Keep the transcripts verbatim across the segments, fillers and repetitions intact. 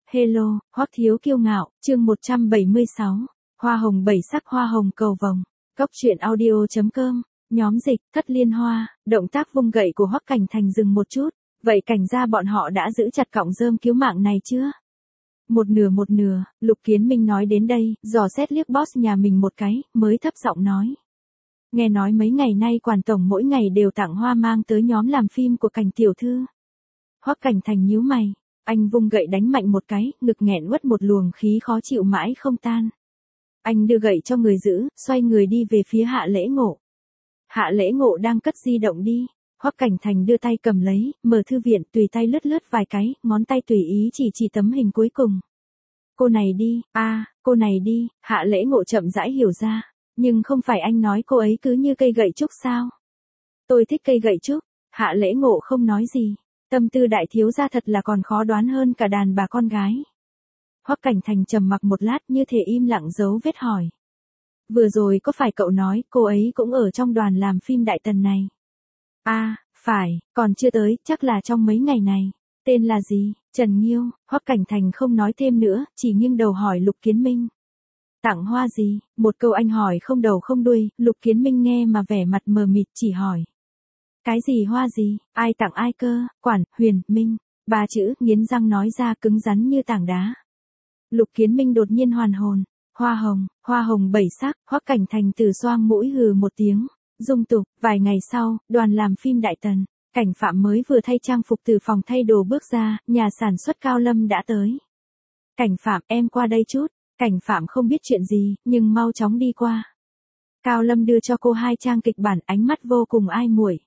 Hello, Hoắc Thiếu Kiêu Ngạo, chương một trăm bảy mươi sáu. Hoa hồng bảy sắc hoa hồng cầu vồng. Cốc truyện audio.com. Nhóm dịch, Thất Liên Hoa, động tác vung gậy của Hoắc Cảnh Thành dừng một chút. Vậy cảnh ra bọn họ đã giữ chặt cọng rơm cứu mạng này chưa? Một nửa một nửa, Lục Kiến Minh nói đến đây, dò xét liếc boss nhà mình một cái, mới thấp giọng nói. Nghe nói mấy ngày nay quản tổng mỗi ngày đều tặng hoa mang tới nhóm làm phim của Cảnh tiểu thư. Hoắc Cảnh Thành nhíu mày. Anh vung gậy đánh mạnh một cái, ngực nghẹn uất một luồng khí khó chịu mãi không tan. Anh đưa gậy cho người giữ, xoay người đi về phía Hạ Lễ Ngộ. Hạ Lễ Ngộ đang cất di động đi. Hoắc Cảnh Thành đưa tay cầm lấy, mở thư viện, tùy tay lướt lướt vài cái, ngón tay tùy ý chỉ chỉ tấm hình cuối cùng. Cô này đi, a, à, cô này đi, Hạ Lễ Ngộ chậm rãi hiểu ra. Nhưng không phải anh nói cô ấy cứ như cây gậy trúc sao? Tôi thích cây gậy trúc. Hạ Lễ Ngộ không nói gì. Tâm tư đại thiếu gia thật là còn khó đoán hơn cả đàn bà con gái. Hoắc Cảnh Thành trầm mặc một lát như thể im lặng giấu vết hỏi. Vừa rồi có phải cậu nói cô ấy cũng ở trong đoàn làm phim Đại Tần này? A, à, phải, còn chưa tới, chắc là trong mấy ngày này. Tên là gì? Trần Nghiêu. Hoắc Cảnh Thành không nói thêm nữa, chỉ nghiêng đầu hỏi Lục Kiến Minh. Tặng hoa gì? Một câu anh hỏi không đầu không đuôi, Lục Kiến Minh nghe mà vẻ mặt mờ mịt chỉ hỏi. Cái gì hoa gì, ai tặng ai cơ, Quản, Huyền, Minh, ba chữ nghiến răng nói ra cứng rắn như tảng đá. Lục Kiến Minh đột nhiên hoàn hồn, hoa hồng, hoa hồng bảy sắc, Hoắc Cảnh Thành từ xoang mũi hừ một tiếng, dung tục. Vài ngày sau, đoàn làm phim Đại Tần, Cảnh Phạm mới vừa thay trang phục từ phòng thay đồ bước ra, nhà sản xuất Cao Lâm đã tới. Cảnh Phạm, em qua đây chút. Cảnh Phạm không biết chuyện gì, nhưng mau chóng đi qua. Cao Lâm đưa cho cô hai trang kịch bản, ánh mắt vô cùng ai muội.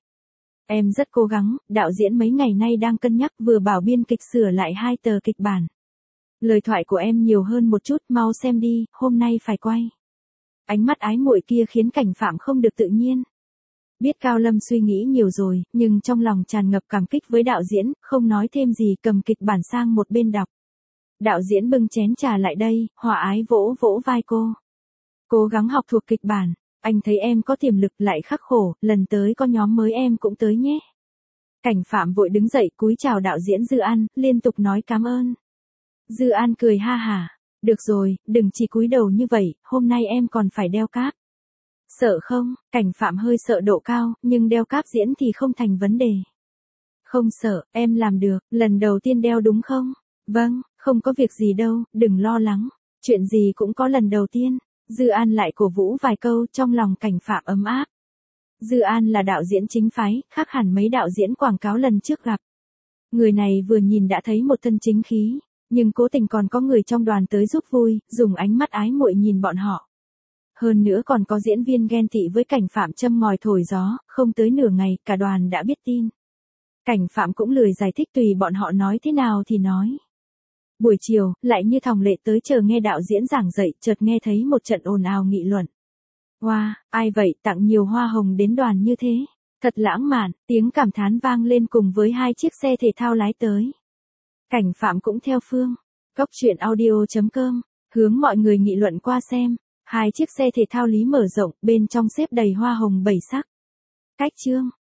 Em rất cố gắng, đạo diễn mấy ngày nay đang cân nhắc, vừa bảo biên kịch sửa lại hai tờ kịch bản. Lời thoại của em nhiều hơn một chút, mau xem đi, hôm nay phải quay. Ánh mắt ái muội kia khiến Cảnh Phạm không được tự nhiên. Biết Cao Lâm suy nghĩ nhiều rồi, nhưng trong lòng tràn ngập cảm kích với đạo diễn, không nói thêm gì, cầm kịch bản sang một bên đọc. Đạo diễn bưng chén trà lại đây, hòa ái vỗ vỗ vai cô. Cố gắng học thuộc kịch bản. Anh thấy em có tiềm lực lại khắc khổ, lần tới có nhóm mới em cũng tới nhé. Cảnh Phạm vội đứng dậy cúi chào đạo diễn Dư An, liên tục nói cảm ơn. Dư An cười ha hả. Được rồi, đừng chỉ cúi đầu như vậy, hôm nay em còn phải đeo cáp. Sợ không? Cảnh Phạm hơi sợ độ cao, nhưng đeo cáp diễn thì không thành vấn đề. Không sợ, em làm được, lần đầu tiên đeo đúng không? Vâng, không có việc gì đâu, đừng lo lắng. Chuyện gì cũng có lần đầu tiên. Dư An lại cổ vũ vài câu, trong lòng Cảnh Phạm ấm áp. Dư An là đạo diễn chính phái, khác hẳn mấy đạo diễn quảng cáo lần trước gặp. Người này vừa nhìn đã thấy một thân chính khí, nhưng cố tình còn có người trong đoàn tới giúp vui, dùng ánh mắt ái muội nhìn bọn họ. Hơn nữa còn có diễn viên ghen tị với Cảnh Phạm châm ngòi thổi gió, không tới nửa ngày, cả đoàn đã biết tin. Cảnh Phạm cũng lười giải thích, tùy bọn họ nói thế nào thì nói. Buổi chiều, lại như thòng lệ tới chờ nghe đạo diễn giảng dạy, chợt nghe thấy một trận ồn ào nghị luận. Wow, ai vậy, tặng nhiều hoa hồng đến đoàn như thế? Thật lãng mạn, tiếng cảm thán vang lên cùng với hai chiếc xe thể thao lái tới. Cảnh Phạm cũng theo phương. Cốc truyện audio.com, hướng mọi người nghị luận qua xem. Hai chiếc xe thể thao lý mở rộng, bên trong xếp đầy hoa hồng bảy sắc. Cách chương.